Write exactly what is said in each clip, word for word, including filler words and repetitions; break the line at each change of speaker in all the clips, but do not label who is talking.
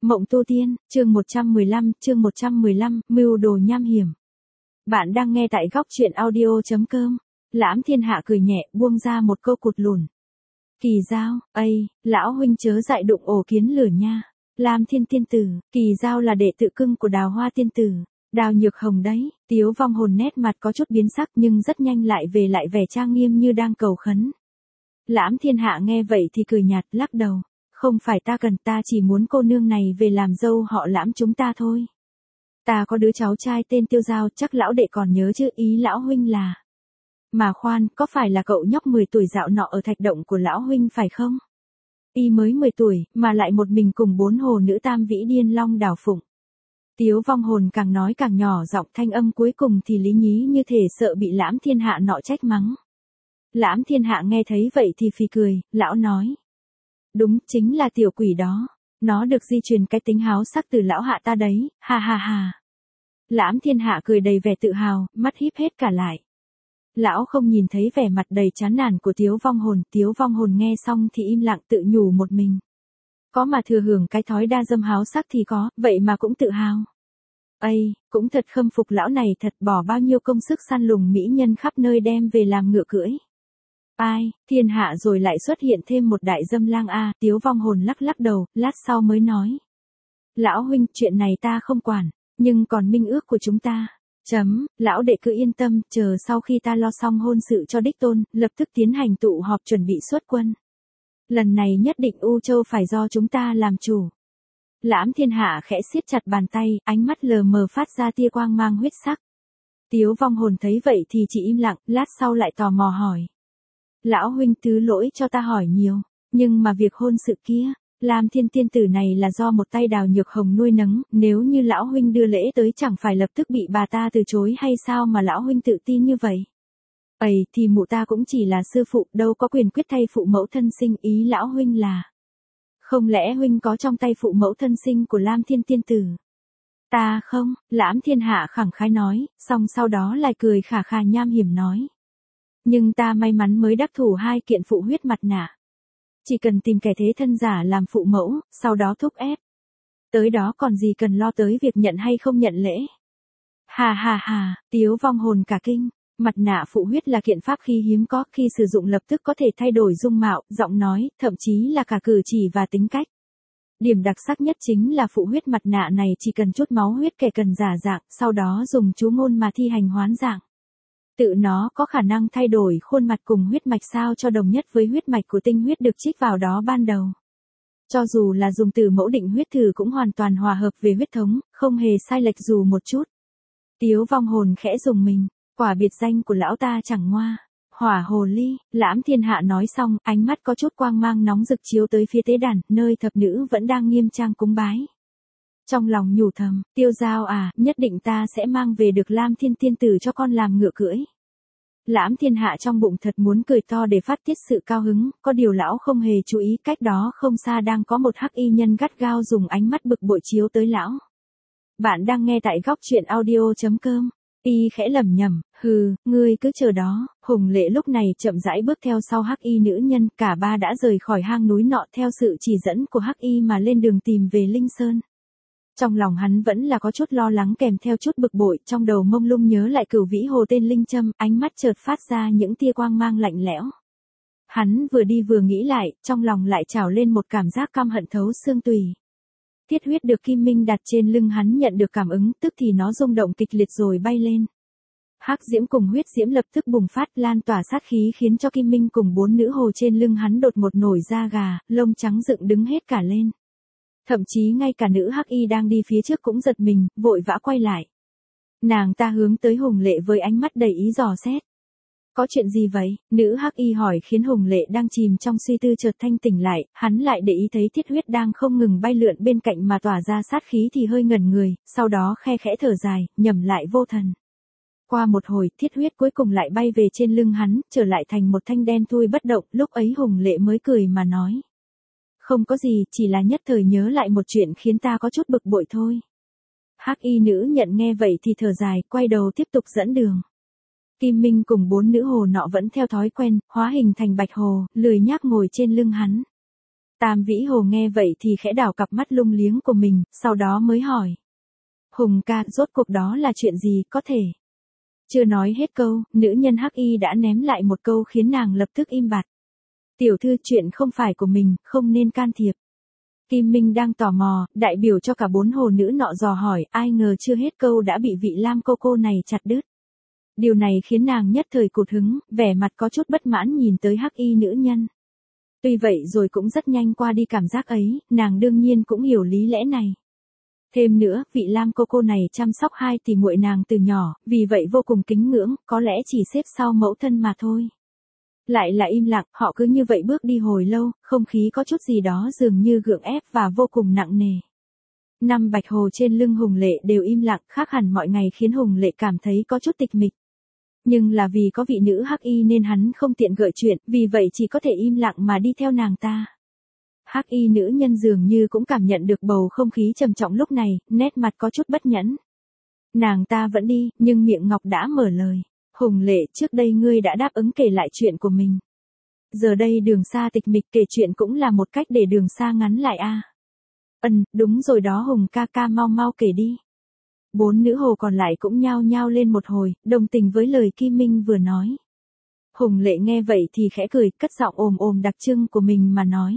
Mộng tu tiên, chương một trăm mười lăm, chương một trăm mười lăm, mưu đồ nham hiểm. Bạn đang nghe tại góc truyện audio chấm com. Lãm Thiên Hạ cười nhẹ, buông ra một câu cụt lùn. Kỳ Giao, ây, lão huynh chớ dại đụng ổ kiến lửa nha. Lam Thiên tiên tử, Kỳ Giao là đệ tử cưng của Đào Hoa tiên tử. Đào Nhược Hồng đấy, Tiếu Vong Hồn nét mặt có chút biến sắc nhưng rất nhanh lại về lại vẻ trang nghiêm như đang cầu khấn. Lãm Thiên Hạ nghe vậy thì cười nhạt, lắc đầu. Không phải ta cần, ta chỉ muốn cô nương này về làm dâu họ Lãm chúng ta thôi. Ta có đứa cháu trai tên Tiêu Giao, chắc lão đệ còn nhớ chứ, ý lão huynh là. Mà khoan, có phải là cậu nhóc mười tuổi dạo nọ ở thạch động của lão huynh phải không? Y mới mười tuổi, mà lại một mình cùng bốn hồ nữ tam vĩ điên long đảo phụng. Tiếu Vong Hồn càng nói càng nhỏ giọng, thanh âm cuối cùng thì lý nhí như thể sợ bị Lãm Thiên Hạ nọ trách mắng. Lãm Thiên Hạ nghe thấy vậy thì phì cười, lão nói. Đúng, chính là tiểu quỷ đó. Nó được di truyền cái tính háo sắc từ lão hạ ta đấy, ha ha ha. Lãm Thiên Hạ cười đầy vẻ tự hào, mắt híp hết cả lại. Lão không nhìn thấy vẻ mặt đầy chán nản của Tiếu Vong Hồn, Tiếu Vong Hồn nghe xong thì im lặng tự nhủ một mình. Có mà thừa hưởng cái thói đa dâm háo sắc thì có, vậy mà cũng tự hào. Ây, cũng thật khâm phục lão này, thật bỏ bao nhiêu công sức săn lùng mỹ nhân khắp nơi đem về làm ngựa cưỡi. Ai, thiên hạ rồi lại xuất hiện thêm một đại dâm lang a, Tiếu Vong Hồn lắc lắc đầu, lát sau mới nói. Lão huynh, chuyện này ta không quản, nhưng còn minh ước của chúng ta. Chấm, lão đệ cứ yên tâm, chờ sau khi ta lo xong hôn sự cho đích tôn, lập tức tiến hành tụ họp chuẩn bị xuất quân. Lần này nhất định U Châu phải do chúng ta làm chủ. Lãm Thiên Hạ khẽ siết chặt bàn tay, ánh mắt lờ mờ phát ra tia quang mang huyết sắc. Tiếu Vong Hồn thấy vậy thì chỉ im lặng, lát sau lại tò mò hỏi. Lão huynh thứ lỗi cho ta hỏi nhiều, nhưng mà việc hôn sự kia, Lam Thiên tiên tử này là do một tay Đào Nhược Hồng nuôi nấng, nếu như lão huynh đưa lễ tới chẳng phải lập tức bị bà ta từ chối hay sao mà lão huynh tự tin như vậy? Ây, thì mụ ta cũng chỉ là sư phụ, đâu có quyền quyết thay phụ mẫu thân sinh, ý lão huynh là. Không lẽ huynh có trong tay phụ mẫu thân sinh của Lam Thiên tiên tử? Ta không, Lãm Thiên Hạ khẳng khái nói, xong sau đó lại cười khà khà nham hiểm nói. Nhưng ta may mắn mới đắc thủ hai kiện phụ huyết mặt nạ. Chỉ cần tìm kẻ thế thân giả làm phụ mẫu, sau đó thúc ép. Tới đó còn gì cần lo tới việc nhận hay không nhận lễ. Hà hà hà, Tiếu Vong Hồn cả kinh. Mặt nạ phụ huyết là kiện pháp khí hiếm có, khi sử dụng lập tức có thể thay đổi dung mạo, giọng nói, thậm chí là cả cử chỉ và tính cách. Điểm đặc sắc nhất chính là phụ huyết mặt nạ này chỉ cần chút máu huyết kẻ cần giả dạng, sau đó dùng chú ngôn mà thi hành hoán dạng. Tự nó có khả năng thay đổi khuôn mặt cùng huyết mạch sao cho đồng nhất với huyết mạch của tinh huyết được trích vào đó ban đầu. Cho dù là dùng từ mẫu định huyết thử cũng hoàn toàn hòa hợp về huyết thống, không hề sai lệch dù một chút. Tiếu Vong Hồn khẽ dùng mình, quả biệt danh của lão ta chẳng ngoa. Hỏa hồ ly, Lãm Thiên Hạ nói xong, ánh mắt có chút quang mang nóng rực chiếu tới phía tế đàn, nơi thập nữ vẫn đang nghiêm trang cúng bái. Trong lòng nhủ thầm, Tiêu Giao à, nhất định ta sẽ mang về được Lam Thiên tiên tử cho con làm ngựa cưỡi. Lãm Thiên Hạ trong bụng thật muốn cười to để phát tiết sự cao hứng, có điều lão không hề chú ý cách đó không xa đang có một hắc y nhân gắt gao dùng ánh mắt bực bội chiếu tới lão. Bạn đang nghe tại góc truyện audio chấm com. Y khẽ lẩm nhẩm, hừ, ngươi cứ chờ đó. Hùng Lệ lúc này chậm rãi bước theo sau hắc y nữ nhân, cả ba đã rời khỏi hang núi nọ theo sự chỉ dẫn của hắc y mà lên đường tìm về Linh Sơn. Trong lòng hắn vẫn là có chút lo lắng kèm theo chút bực bội, trong đầu mông lung nhớ lại Cửu Vĩ Hồ tên Linh Châm, ánh mắt chợt phát ra những tia quang mang lạnh lẽo. Hắn vừa đi vừa nghĩ lại, trong lòng lại trào lên một cảm giác căm hận thấu xương tùy. Thiết huyết được Kim Minh đặt trên lưng hắn nhận được cảm ứng, tức thì nó rung động kịch liệt rồi bay lên. Hắc diễm cùng huyết diễm lập tức bùng phát lan tỏa sát khí khiến cho Kim Minh cùng bốn nữ hồ trên lưng hắn đột một nổi da gà, lông trắng dựng đứng hết cả lên. Thậm chí ngay cả nữ hắc y đang đi phía trước cũng giật mình, vội vã quay lại. Nàng ta hướng tới Hùng Lệ với ánh mắt đầy ý dò xét. Có chuyện gì vậy? Nữ hắc y hỏi khiến Hùng Lệ đang chìm trong suy tư chợt thanh tỉnh lại, hắn lại để ý thấy thiết huyết đang không ngừng bay lượn bên cạnh mà tỏa ra sát khí thì hơi ngẩn người, sau đó khe khẽ thở dài, nhẩm lại vô thần. Qua một hồi, thiết huyết cuối cùng lại bay về trên lưng hắn, trở lại thành một thanh đen thui bất động, lúc ấy Hùng Lệ mới cười mà nói. Không có gì, chỉ là nhất thời nhớ lại một chuyện khiến ta có chút bực bội thôi. Hắc y nữ nhận nghe vậy thì thở dài, quay đầu tiếp tục dẫn đường. Kim Minh cùng bốn nữ hồ nọ vẫn theo thói quen, hóa hình thành bạch hồ, lười nhác ngồi trên lưng hắn. Tam Vĩ Hồ nghe vậy thì khẽ đảo cặp mắt lung liếng của mình, sau đó mới hỏi. Hùng ca, rốt cuộc đó là chuyện gì, có thể. Chưa nói hết câu, nữ nhân hắc y đã ném lại một câu khiến nàng lập tức im bặt. Tiểu thư, chuyện không phải của mình, không nên can thiệp. Kim Minh đang tò mò, đại biểu cho cả bốn hồ nữ nọ dò hỏi, ai ngờ chưa hết câu đã bị vị Lam cô cô này chặt đứt. Điều này khiến nàng nhất thời cụt hứng, vẻ mặt có chút bất mãn nhìn tới hắc y nữ nhân. Tuy vậy rồi cũng rất nhanh qua đi cảm giác ấy, nàng đương nhiên cũng hiểu lý lẽ này. Thêm nữa, vị Lam cô cô này chăm sóc hai tỷ muội nàng từ nhỏ, vì vậy vô cùng kính ngưỡng, có lẽ chỉ xếp sau mẫu thân mà thôi. Lại là im lặng, họ cứ như vậy bước đi hồi lâu, không khí có chút gì đó dường như gượng ép và vô cùng nặng nề. Năm bạch hồ trên lưng Hùng Lệ đều im lặng, khác hẳn mọi ngày khiến Hùng Lệ cảm thấy có chút tịch mịch. Nhưng là vì có vị nữ hắc y nên hắn không tiện gợi chuyện, vì vậy chỉ có thể im lặng mà đi theo nàng ta. Hắc y nữ nhân dường như cũng cảm nhận được bầu không khí trầm trọng lúc này, nét mặt có chút bất nhẫn. Nàng ta vẫn đi, nhưng miệng ngọc đã mở lời. Hùng Lệ, trước đây ngươi đã đáp ứng kể lại chuyện của mình. Giờ đây Đường Sa tịch mịch, kể chuyện cũng là một cách để Đường Sa ngắn lại a. À? Ừm, đúng rồi đó Hùng ca ca, mau mau kể đi. Bốn nữ hồ còn lại cũng nhao nhao lên một hồi, đồng tình với lời Kim Minh vừa nói. Hùng Lệ nghe vậy thì khẽ cười, cất giọng ồm ồm đặc trưng của mình mà nói.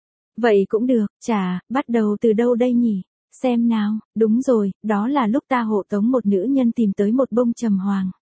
Vậy cũng được, chà, bắt đầu từ đâu đây nhỉ? Xem nào, đúng rồi, đó là lúc ta hộ tống một nữ nhân tìm tới một bông trầm hoàng.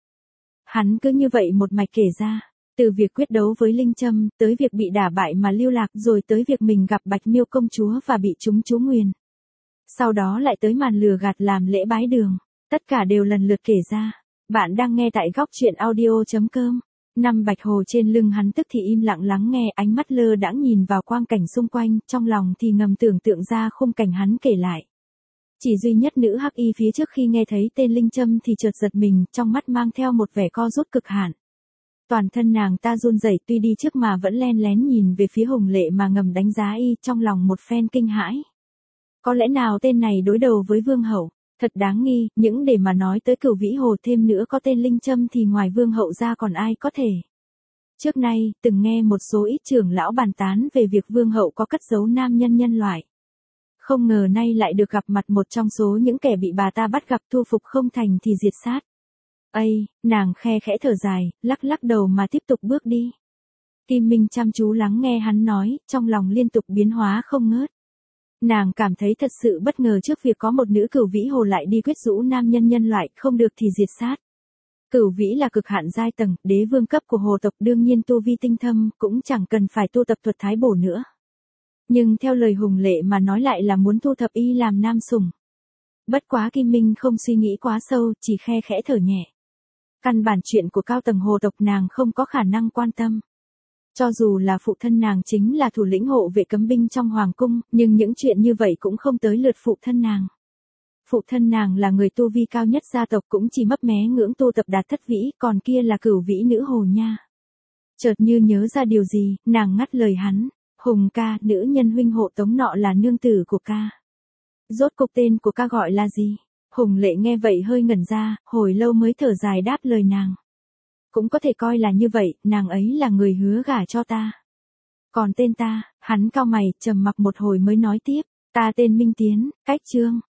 Hắn cứ như vậy một mạch kể ra, từ việc quyết đấu với Linh Châm, tới việc bị đả bại mà lưu lạc, rồi tới việc mình gặp Bạch Miêu công chúa và bị trúng chú nguyền. Sau đó lại tới màn lừa gạt làm lễ bái đường, tất cả đều lần lượt kể ra. Bạn đang nghe tại góc truyện audio chấm com. Năm bạch hồ trên lưng hắn tức thì im lặng lắng nghe, ánh mắt lơ đãng nhìn vào quang cảnh xung quanh, trong lòng thì ngầm tưởng tượng ra khung cảnh hắn kể lại. Chỉ duy nhất nữ hắc y phía trước khi nghe thấy tên Linh Châm thì chợt giật mình, trong mắt mang theo một vẻ co rút cực hạn. Toàn thân nàng ta run rẩy, tuy đi trước mà vẫn len lén nhìn về phía Hùng Lệ mà ngầm đánh giá y, trong lòng một phen kinh hãi. Có lẽ nào tên này đối đầu với vương hậu, thật đáng nghi, những để mà nói tới Cửu Vĩ Hồ thêm nữa có tên Linh Châm thì ngoài vương hậu ra còn ai có thể. Trước nay, từng nghe một số ít trưởng lão bàn tán về việc vương hậu có cất giấu nam nhân nhân loại. Không ngờ nay lại được gặp mặt một trong số những kẻ bị bà ta bắt gặp, thu phục không thành thì diệt sát. Ây, nàng khe khẽ thở dài, lắc lắc đầu mà tiếp tục bước đi. Kim Minh chăm chú lắng nghe hắn nói, trong lòng liên tục biến hóa không ngớt. Nàng cảm thấy thật sự bất ngờ trước việc có một nữ Cửu Vĩ Hồ lại đi quyết rũ nam nhân nhân loại, không được thì diệt sát. Cửu Vĩ là cực hạn giai tầng, đế vương cấp của hồ tộc, đương nhiên tu vi tinh thâm, cũng chẳng cần phải tu tập thuật thái bổ nữa. Nhưng theo lời Hùng Lệ mà nói lại là muốn thu thập y làm nam sủng. Bất quá Kim Minh không suy nghĩ quá sâu, chỉ khe khẽ thở nhẹ. Căn bản chuyện của cao tầng hồ tộc nàng không có khả năng quan tâm. Cho dù là phụ thân nàng chính là thủ lĩnh hộ vệ cấm binh trong hoàng cung, nhưng những chuyện như vậy cũng không tới lượt phụ thân nàng. Phụ thân nàng là người tu vi cao nhất gia tộc, cũng chỉ mấp mé ngưỡng tu tập đạt thất vĩ, còn kia là Cửu Vĩ nữ hồ nha. Chợt như nhớ ra điều gì, nàng ngắt lời hắn. Hùng ca, nữ nhân huynh hộ tống nọ là nương tử của ca. Rốt cục tên của ca gọi là gì? Hùng Lệ nghe vậy hơi ngẩn ra, hồi lâu mới thở dài đáp lời nàng. Cũng có thể coi là như vậy, nàng ấy là người hứa gả cho ta. Còn tên ta, hắn cau mày, trầm mặc một hồi mới nói tiếp, ta tên Minh Tiến, cách Trương,